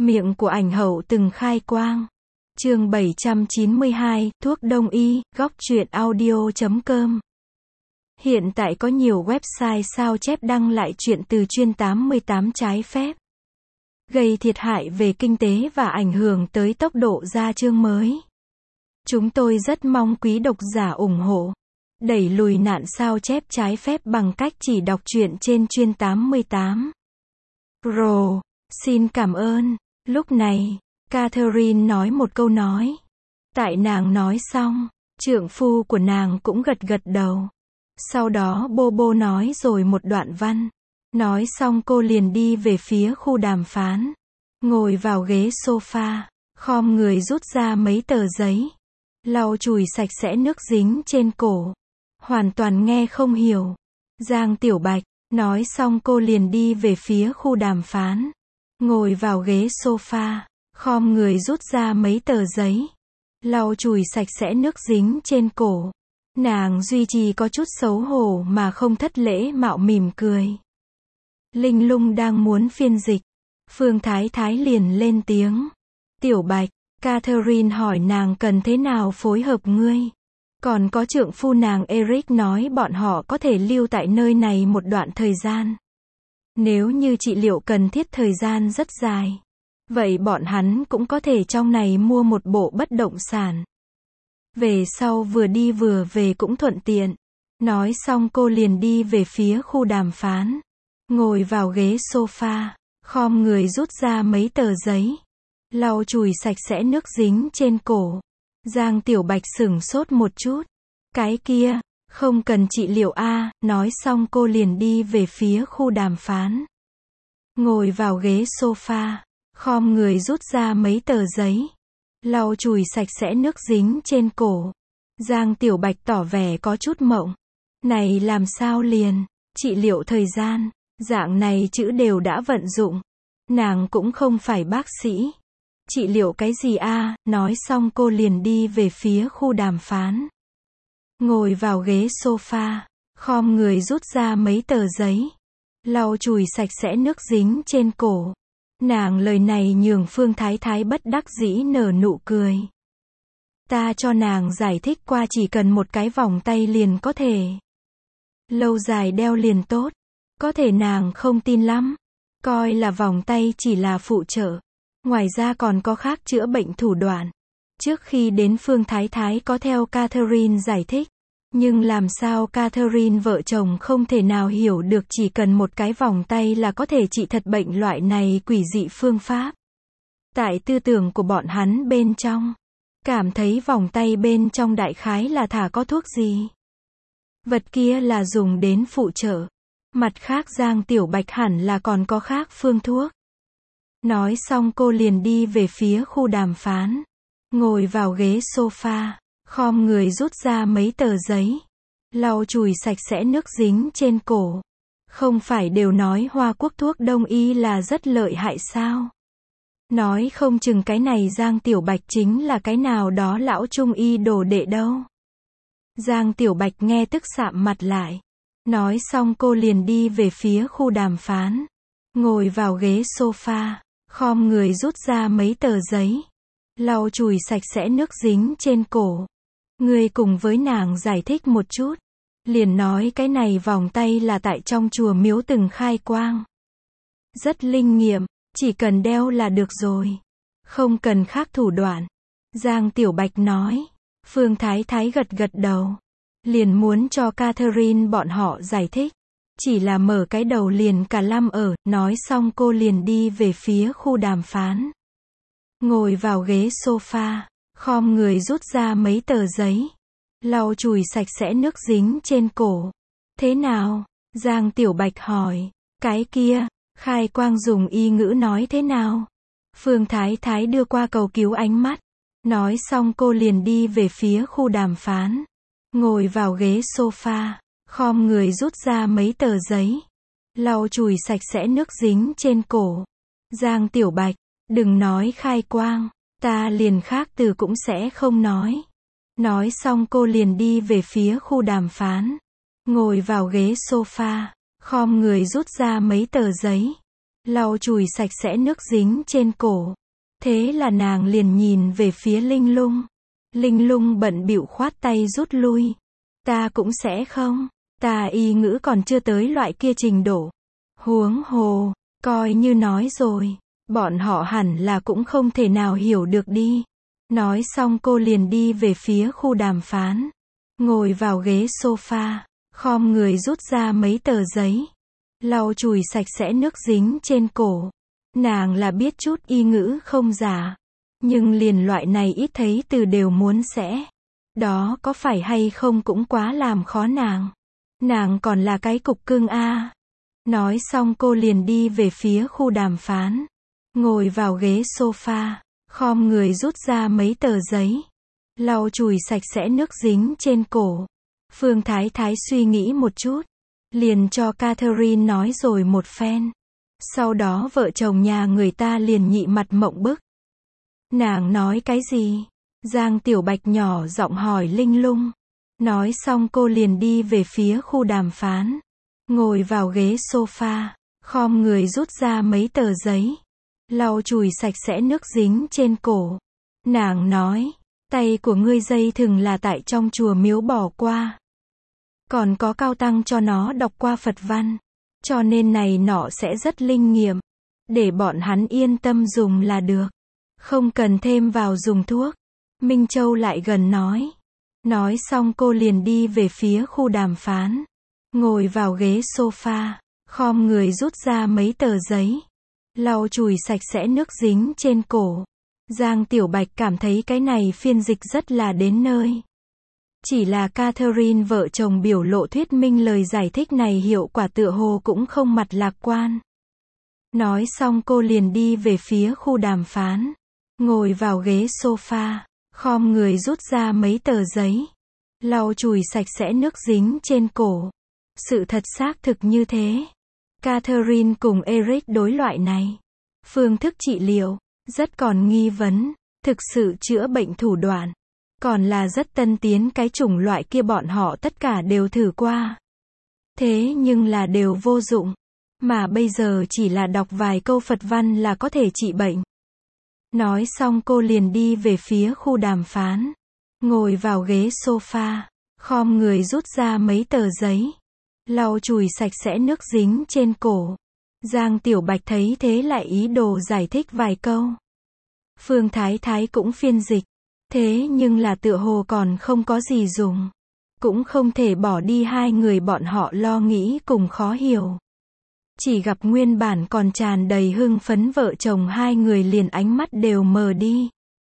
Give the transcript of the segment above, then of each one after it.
Miệng của ảnh hậu từng khai quang. Chương 792, thuốc đông y, góc truyện audio.com. Hiện tại có nhiều website sao chép đăng lại chuyện từ chuyên 88 trái phép, gây thiệt hại về kinh tế và ảnh hưởng tới tốc độ ra chương mới. Chúng tôi rất mong quý độc giả ủng hộ, đẩy lùi nạn sao chép trái phép bằng cách chỉ đọc truyện trên chuyên 88. Pro, xin cảm ơn. Lúc này, Catherine nói một câu nói. Tại nàng nói xong, trượng phu của nàng cũng gật gật đầu. Sau đó Bobo nói rồi một đoạn văn. Nói xong cô liền đi về phía khu đàm phán. Ngồi vào ghế sofa, khom người rút ra mấy tờ giấy. Lau chùi sạch sẽ nước dính trên cổ. Hoàn toàn nghe không hiểu. Giang Tiểu Bạch, nói xong cô liền đi về phía khu đàm phán. Ngồi vào ghế sofa, khom người rút ra mấy tờ giấy. Lau chùi sạch sẽ nước dính trên cổ. Nàng duy trì có chút xấu hổ mà không thất lễ mạo mỉm cười. Linh Lung đang muốn phiên dịch. Phương Thái Thái liền lên tiếng. Tiểu Bạch, Catherine hỏi nàng cần thế nào phối hợp ngươi. Còn có trượng phu nàng Eric nói bọn họ có thể lưu tại nơi này một đoạn thời gian. Nếu như trị liệu cần thiết thời gian rất dài, vậy bọn hắn cũng có thể trong này mua một bộ bất động sản. Về sau vừa đi vừa về cũng thuận tiện. Nói xong cô liền đi về phía khu đàm phán. Ngồi vào ghế sofa, khom người rút ra mấy tờ giấy. Lau chùi sạch sẽ nước dính trên cổ. Giang Tiểu Bạch sửng sốt một chút. Cái kia, không cần trị liệu a. Nói xong cô liền đi về phía khu đàm phán. Ngồi vào ghế sofa, khom người rút ra mấy tờ giấy. Lau chùi sạch sẽ nước dính trên cổ. Giang Tiểu Bạch tỏ vẻ có chút mộng. Này làm sao liền, trị liệu thời gian, dạng này chữ đều đã vận dụng. Nàng cũng không phải bác sĩ. Trị liệu cái gì a? Nói xong cô liền đi về phía khu đàm phán. Ngồi vào ghế sofa, khom người rút ra mấy tờ giấy. Lau chùi sạch sẽ nước dính trên cổ. Nàng lời này nhường Phương Thái Thái bất đắc dĩ nở nụ cười. Ta cho nàng giải thích qua chỉ cần một cái vòng tay liền có thể. Lâu dài đeo liền tốt. Có thể nàng không tin lắm. Coi là vòng tay chỉ là phụ trợ. Ngoài ra còn có khác chữa bệnh thủ đoạn. Trước khi đến Phương Thái Thái có theo Catherine giải thích. Nhưng làm sao Catherine vợ chồng không thể nào hiểu được chỉ cần một cái vòng tay là có thể trị thật bệnh loại này quỷ dị phương pháp. Tại tư tưởng của bọn hắn bên trong, cảm thấy vòng tay bên trong đại khái là thả có thuốc gì. Vật kia là dùng đến phụ trợ. Mặt khác Giang Tiểu Bạch hẳn là còn có khác phương thuốc. Nói xong cô liền đi về phía khu đàm phán. Ngồi vào ghế sofa, khom người rút ra mấy tờ giấy. Lau chùi sạch sẽ nước dính trên cổ. Không phải đều nói Hoa Quốc thuốc đông y là rất lợi hại sao? Nói không chừng cái này Giang Tiểu Bạch chính là cái nào đó lão trung y đồ đệ đâu. Giang Tiểu Bạch nghe tức sạm mặt lại. Nói xong cô liền đi về phía khu đàm phán. Ngồi vào ghế sofa, khom người rút ra mấy tờ giấy. Lau chùi sạch sẽ nước dính trên cổ. Ngươi cùng với nàng giải thích một chút. Liền nói cái này vòng tay là tại trong chùa miếu từng khai quang. Rất linh nghiệm, chỉ cần đeo là được rồi. Không cần khác thủ đoạn. Giang Tiểu Bạch nói. Phương Thái Thái gật gật đầu. Liền muốn cho Catherine bọn họ giải thích. Chỉ là mở cái đầu liền cả lăm ở. Nói xong cô liền đi về phía khu đàm phán. Ngồi vào ghế sofa, khom người rút ra mấy tờ giấy. Lau chùi sạch sẽ nước dính trên cổ. Thế nào? Giang Tiểu Bạch hỏi. Cái kia, khai quang dùng y ngữ nói thế nào? Phương Thái Thái đưa qua cầu cứu ánh mắt. Nói xong cô liền đi về phía khu đàm phán. Ngồi vào ghế sofa, khom người rút ra mấy tờ giấy. Lau chùi sạch sẽ nước dính trên cổ. Giang Tiểu Bạch, đừng nói khai quang. Ta liền khác từ cũng sẽ không nói. Nói xong cô liền đi về phía khu đàm phán. Ngồi vào ghế sofa, khom người rút ra mấy tờ giấy. lau chùi sạch sẽ nước dính trên cổ. Thế là nàng liền nhìn về phía Linh Lung. Linh Lung bận bịu khoát tay rút lui. Ta cũng sẽ không. Ta y ngữ còn chưa tới loại kia trình độ. Huống hồ, coi như nói rồi. Bọn họ hẳn là cũng không thể nào hiểu được đi. Nói xong cô liền đi về phía khu đàm phán. Ngồi vào ghế sofa, khom người rút ra mấy tờ giấy. Lau chùi sạch sẽ nước dính trên cổ. Nàng là biết chút y ngữ không giả. Nhưng liền loại này ít thấy từ đều muốn sẽ. Đó có phải hay không cũng quá làm khó nàng. Nàng còn là cái cục cưng a. Nói xong cô liền đi về phía khu đàm phán. Ngồi vào ghế sofa, khom người rút ra mấy tờ giấy. Lau chùi sạch sẽ nước dính trên cổ. Phương Thái Thái suy nghĩ một chút. Liền cho Catherine nói rồi một phen. Sau đó vợ chồng nhà người ta liền nhị mặt mộng bức. Nàng nói cái gì? Giang Tiểu Bạch nhỏ giọng hỏi Linh Lung. Nói xong cô liền đi về phía khu đàm phán. Ngồi vào ghế sofa, khom người rút ra mấy tờ giấy. Lau chùi sạch sẽ nước dính trên cổ. Nàng nói, tay của ngươi dây thừng là tại trong chùa miếu bỏ qua. Còn có cao tăng cho nó đọc qua Phật văn. Cho nên này nọ sẽ rất linh nghiệm. Để bọn hắn yên tâm dùng là được. Không cần thêm vào dùng thuốc. Minh Châu lại gần nói. Nói xong cô liền đi về phía khu đàm phán. Ngồi vào ghế sofa, khom người rút ra mấy tờ giấy. Lau chùi sạch sẽ nước dính trên cổ. Giang Tiểu Bạch cảm thấy cái này phiên dịch rất là đến nơi. Chỉ là Catherine vợ chồng biểu lộ thuyết minh lời giải thích này hiệu quả tựa hồ cũng không mặt lạc quan. Nói xong cô liền đi về phía khu đàm phán. Ngồi vào ghế sofa, khom người rút ra mấy tờ giấy. Lau chùi sạch sẽ nước dính trên cổ. Sự thật xác thực như thế. Catherine cùng Eric đối loại này. Phương thức trị liệu, rất còn nghi vấn. Thực sự chữa bệnh thủ đoạn. Còn là rất tân tiến cái chủng loại kia bọn họ tất cả đều thử qua. Thế nhưng là đều vô dụng. Mà bây giờ chỉ là đọc vài câu Phật văn là có thể trị bệnh. Nói xong cô liền đi về phía khu đàm phán. Ngồi vào ghế sofa, khom người rút ra mấy tờ giấy. Lau chùi sạch sẽ nước dính trên cổ. Giang Tiểu Bạch thấy thế lại ý đồ giải thích vài câu. Phương Thái Thái cũng phiên dịch. Thế nhưng là tựa hồ còn không có gì dùng. Cũng không thể bỏ đi hai người bọn họ lo nghĩ cùng khó hiểu. Chỉ gặp nguyên bản còn tràn đầy hưng phấn vợ chồng hai người liền ánh mắt đều mờ đi.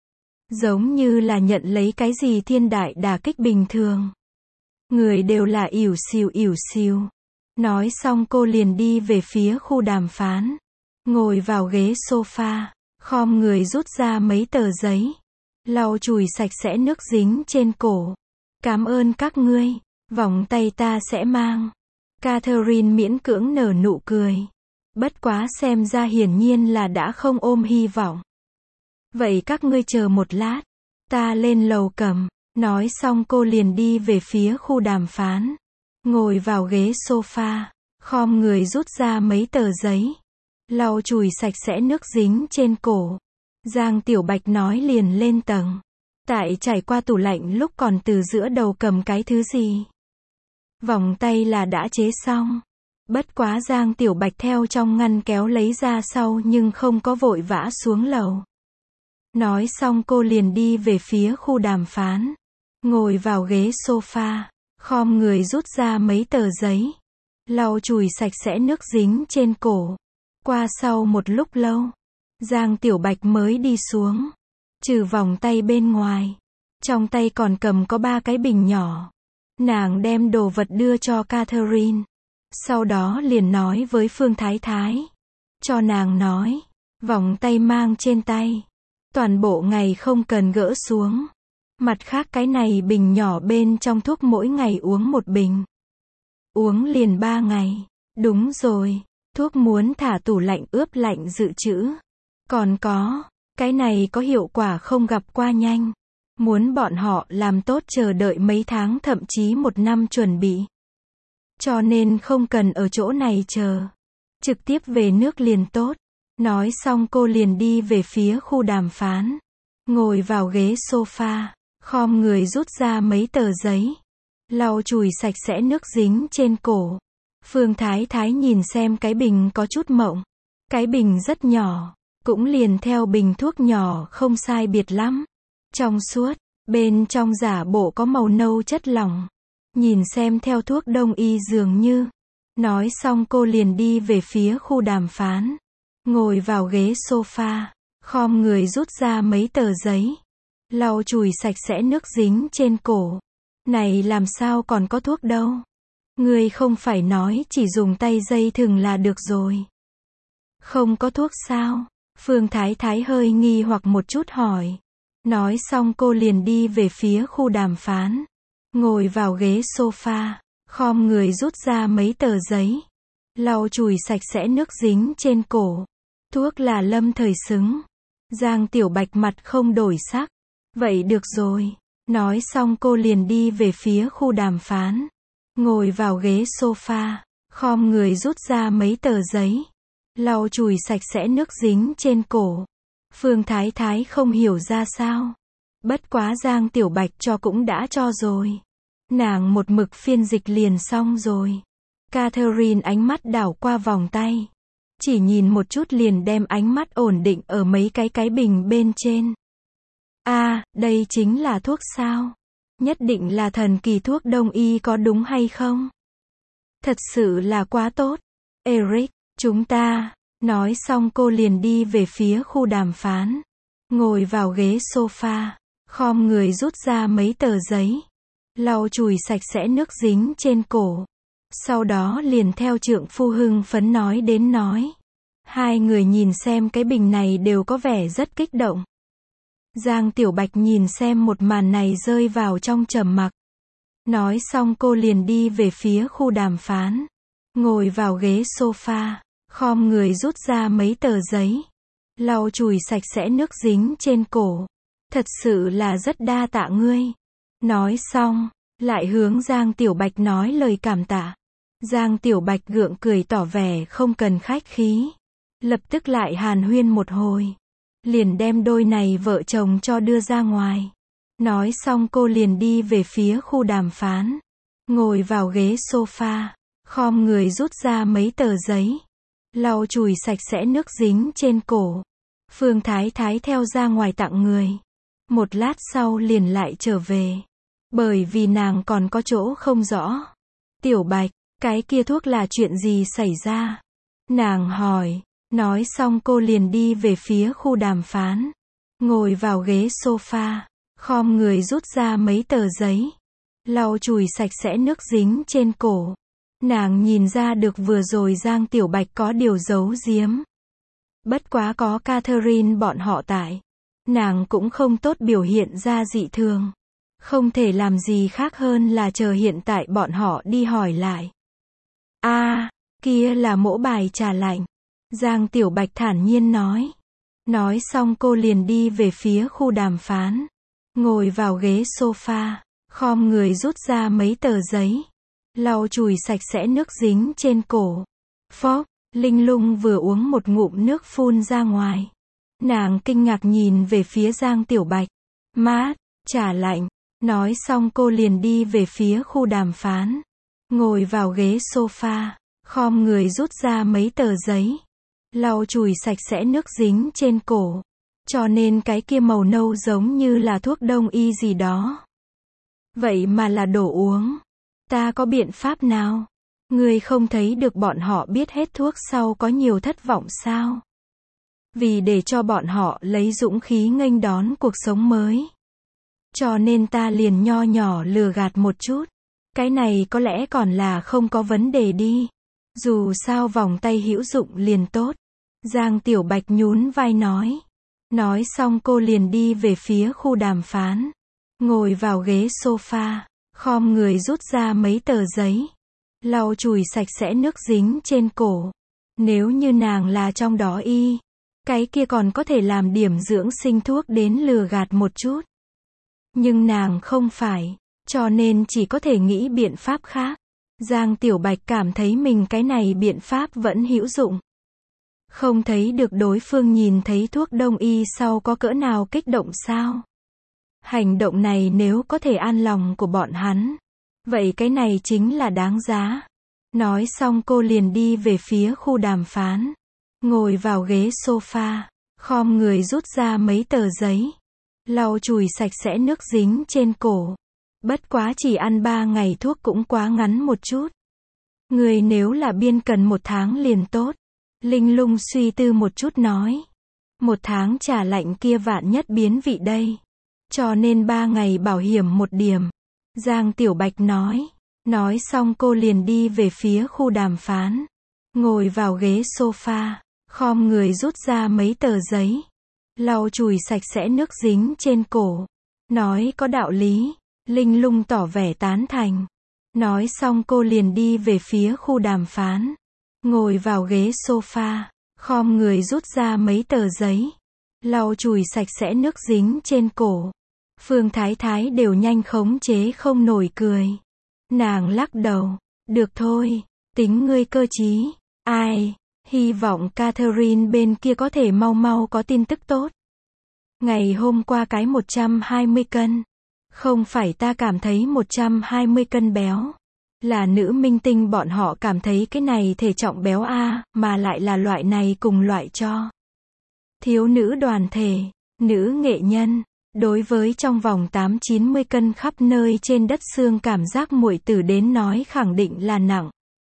Giống như là nhận lấy cái gì thiên đại đả kích bình thường. Người đều là ỉu xìu. Nói xong cô liền đi về phía khu đàm phán. Ngồi vào ghế sofa, khom người rút ra mấy tờ giấy. Lau chùi sạch sẽ nước dính trên cổ. Cảm ơn các ngươi, vòng tay ta sẽ mang. Catherine miễn cưỡng nở nụ cười. Bất quá xem ra hiển nhiên là đã không ôm hy vọng. Vậy các ngươi chờ một lát, ta lên lầu cầm. Nói xong cô liền đi về phía khu đàm phán. Ngồi vào ghế sofa, khom người rút ra mấy tờ giấy. Lau chùi sạch sẽ nước dính trên cổ. Giang Tiểu Bạch nói liền lên tầng. Tại trải qua tủ lạnh lúc còn từ giữa đầu cầm cái thứ gì. Vòng tay là đã chế xong. Bất quá Giang Tiểu Bạch theo trong ngăn kéo lấy ra sau nhưng không có vội vã xuống lầu. Nói xong cô liền đi về phía khu đàm phán. Ngồi vào ghế sofa, khom người rút ra mấy tờ giấy. Lau chùi sạch sẽ nước dính trên cổ. Qua sau một lúc lâu, Giang Tiểu Bạch mới đi xuống. Trừ vòng tay bên ngoài, trong tay còn cầm có 3 cái bình nhỏ. Nàng đem đồ vật đưa cho Catherine. Sau đó liền nói với Phương Thái Thái. Cho nàng nói, vòng tay mang trên tay. Toàn bộ ngày không cần gỡ xuống. Mặt khác cái này bình nhỏ bên trong thuốc mỗi ngày uống 1 bình. Uống liền 3 ngày. Đúng rồi, thuốc muốn thả tủ lạnh ướp lạnh dự trữ. Còn có, cái này có hiệu quả không gặp qua nhanh. Muốn bọn họ làm tốt chờ đợi mấy tháng thậm chí 1 năm chuẩn bị. Cho nên không cần ở chỗ này chờ. Trực tiếp về nước liền tốt. Nói xong cô liền đi về phía khu đàm phán. Ngồi vào ghế sofa, khom người rút ra mấy tờ giấy. Lau chùi sạch sẽ nước dính trên cổ. Phương Thái Thái nhìn xem cái bình có chút mộng. Cái bình rất nhỏ, cũng liền theo bình thuốc nhỏ không sai biệt lắm. Trong suốt, bên trong giả bộ có màu nâu chất lỏng. Nhìn xem theo thuốc đông y dường như. Nói xong cô liền đi về phía khu đàm phán. Ngồi vào ghế sofa, khom người rút ra mấy tờ giấy. Lau chùi sạch sẽ nước dính trên cổ. Này làm sao còn có thuốc đâu? Ngươi không phải nói chỉ dùng tay dây thừng là được rồi. Không có thuốc sao? Phương Thái Thái hơi nghi hoặc một chút hỏi. Nói xong cô liền đi về phía khu đàm phán. Ngồi vào ghế sofa, khom người rút ra mấy tờ giấy. Lau chùi sạch sẽ nước dính trên cổ. Thuốc là lâm thời xứng. Giang Tiểu Bạch mặt không đổi sắc. Vậy được rồi. Nói xong cô liền đi về phía khu đàm phán. Ngồi vào ghế sofa, khom người rút ra mấy tờ giấy. Lau chùi sạch sẽ nước dính trên cổ. Phương Thái Thái không hiểu ra sao. Bất quá Giang Tiểu Bạch cho cũng đã cho rồi. Nàng một mực phiên dịch liền xong rồi. Catherine ánh mắt đảo qua vòng tay. Chỉ nhìn một chút liền đem ánh mắt ổn định ở mấy cái bình bên trên. Đây chính là thuốc sao? Nhất định là thần kỳ thuốc đông y có đúng hay không? Thật sự là quá tốt. Eric, chúng ta. Nói xong cô liền đi về phía khu đàm phán. Ngồi vào ghế sofa, khom người rút ra mấy tờ giấy. Lau chùi sạch sẽ nước dính trên cổ. Sau đó liền theo trượng phu hưng phấn nói đến nói. Hai người nhìn xem cái bình này đều có vẻ rất kích động. Giang Tiểu Bạch nhìn xem một màn này rơi vào trong trầm mặc. Nói xong cô liền đi về phía khu đàm phán. Ngồi vào ghế sofa, khom người rút ra mấy tờ giấy. Lau chùi sạch sẽ nước dính trên cổ. Thật sự là rất đa tạ ngươi. Nói xong, lại hướng Giang Tiểu Bạch nói lời cảm tạ. Giang Tiểu Bạch gượng cười tỏ vẻ không cần khách khí. Lập tức lại hàn huyên một hồi. Liền đem đôi này vợ chồng cho đưa ra ngoài. Nói xong cô liền đi về phía khu đàm phán. Ngồi vào ghế sofa, khom người rút ra mấy tờ giấy. Lau chùi sạch sẽ nước dính trên cổ. Phương Thái Thái theo ra ngoài tặng người. Một lát sau liền lại trở về. Bởi vì nàng còn có chỗ không rõ. Tiểu Bạch, cái kia thuốc là chuyện gì xảy ra? Nàng hỏi. Nói xong cô liền đi về phía khu đàm phán. Ngồi vào ghế sofa, khom người rút ra mấy tờ giấy. Lau chùi sạch sẽ nước dính trên cổ. Nàng nhìn ra được vừa rồi Giang Tiểu Bạch có điều giấu giếm. Bất quá có Catherine bọn họ tại. Nàng cũng không tốt biểu hiện ra dị thường. Không thể làm gì khác hơn là chờ hiện tại bọn họ đi hỏi lại. Kia là mỗ bài trà lạnh. Giang Tiểu Bạch thản nhiên nói. Nói xong cô liền đi về phía khu đàm phán. Ngồi vào ghế sofa, khom người rút ra mấy tờ giấy. Lau chùi sạch sẽ nước dính trên cổ. Phốc, Linh Lung vừa uống một ngụm nước phun ra ngoài. Nàng kinh ngạc nhìn về phía Giang Tiểu Bạch. Mát, trà lạnh. Nói xong cô liền đi về phía khu đàm phán. Ngồi vào ghế sofa, khom người rút ra mấy tờ giấy. Lau chùi sạch sẽ nước dính trên cổ. Cho nên cái kia màu nâu giống như là thuốc đông y gì đó. Vậy mà là đồ uống. Ta có biện pháp nào? Ngươi không thấy được bọn họ biết hết thuốc sau có nhiều thất vọng sao? Vì để cho bọn họ lấy dũng khí nghênh đón cuộc sống mới. Cho nên ta liền nho nhỏ lừa gạt một chút. Cái này có lẽ còn là không có vấn đề đi. Dù sao vòng tay hữu dụng liền tốt. Giang Tiểu Bạch nhún vai nói. Nói xong cô liền đi về phía khu đàm phán. Ngồi vào ghế sofa, khom người rút ra mấy tờ giấy. Lau chùi sạch sẽ nước dính trên cổ. Nếu như nàng là trong đó y, cái kia còn có thể làm điểm dưỡng sinh thuốc đến lừa gạt một chút. Nhưng nàng không phải, cho nên chỉ có thể nghĩ biện pháp khác. Giang Tiểu Bạch cảm thấy mình cái này biện pháp vẫn hữu dụng. Không thấy được đối phương nhìn thấy thuốc đông y sau có cỡ nào kích động sao? Hành động này nếu có thể an lòng của bọn hắn, vậy cái này chính là đáng giá. Nói xong cô liền đi về phía khu đàm phán. Ngồi vào ghế sofa, khom người rút ra mấy tờ giấy. Lau chùi sạch sẽ nước dính trên cổ. Bất quá chỉ ăn 3 ngày thuốc cũng quá ngắn một chút. Người nếu là biên cần 1 tháng liền tốt. Linh Lung suy tư một chút nói. 1 tháng trà lạnh kia vạn nhất biến vị đây. Cho nên 3 ngày bảo hiểm 1 điểm. Giang Tiểu Bạch nói. Nói xong cô liền đi về phía khu đàm phán. Ngồi vào ghế sofa, khom người rút ra mấy tờ giấy. Lau chùi sạch sẽ nước dính trên cổ. Nói có đạo lý. Linh Lung tỏ vẻ tán thành. Nói xong cô liền đi về phía khu đàm phán. Ngồi vào ghế sofa, khom người rút ra mấy tờ giấy. Lau chùi sạch sẽ nước dính trên cổ. Phương Thái Thái đều nhanh khống chế không nổi cười. Nàng lắc đầu. Được thôi, tính ngươi cơ trí. Ai, hy vọng Catherine bên kia có thể mau mau có tin tức tốt. Ngày hôm qua cái 120 cân. Không phải ta cảm thấy 120 cân béo. Là nữ minh tinh bọn họ cảm thấy cái này thể trọng béo a, mà lại là loại này cùng loại cho. Thiếu nữ đoàn thể, nữ nghệ nhân. Đối với trong vòng 8-90 cân khắp nơi trên đất xương cảm giác muội tử đến nói khẳng định là nặng.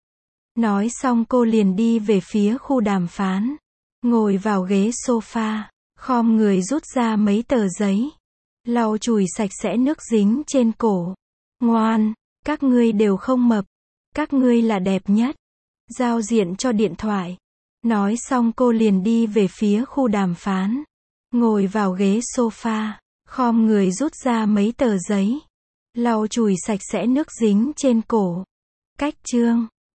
Nói xong cô liền đi về phía khu đàm phán. Ngồi vào ghế sofa, khom người rút ra mấy tờ giấy. Lau chùi sạch sẽ nước dính trên cổ. Ngoan, các ngươi đều không mập. Các ngươi là đẹp nhất. Giao diện cho điện thoại. Nói xong cô liền đi về phía khu đàm phán. Ngồi vào ghế sofa, khom người rút ra mấy tờ giấy. Lau chùi sạch sẽ nước dính trên cổ. Cách chương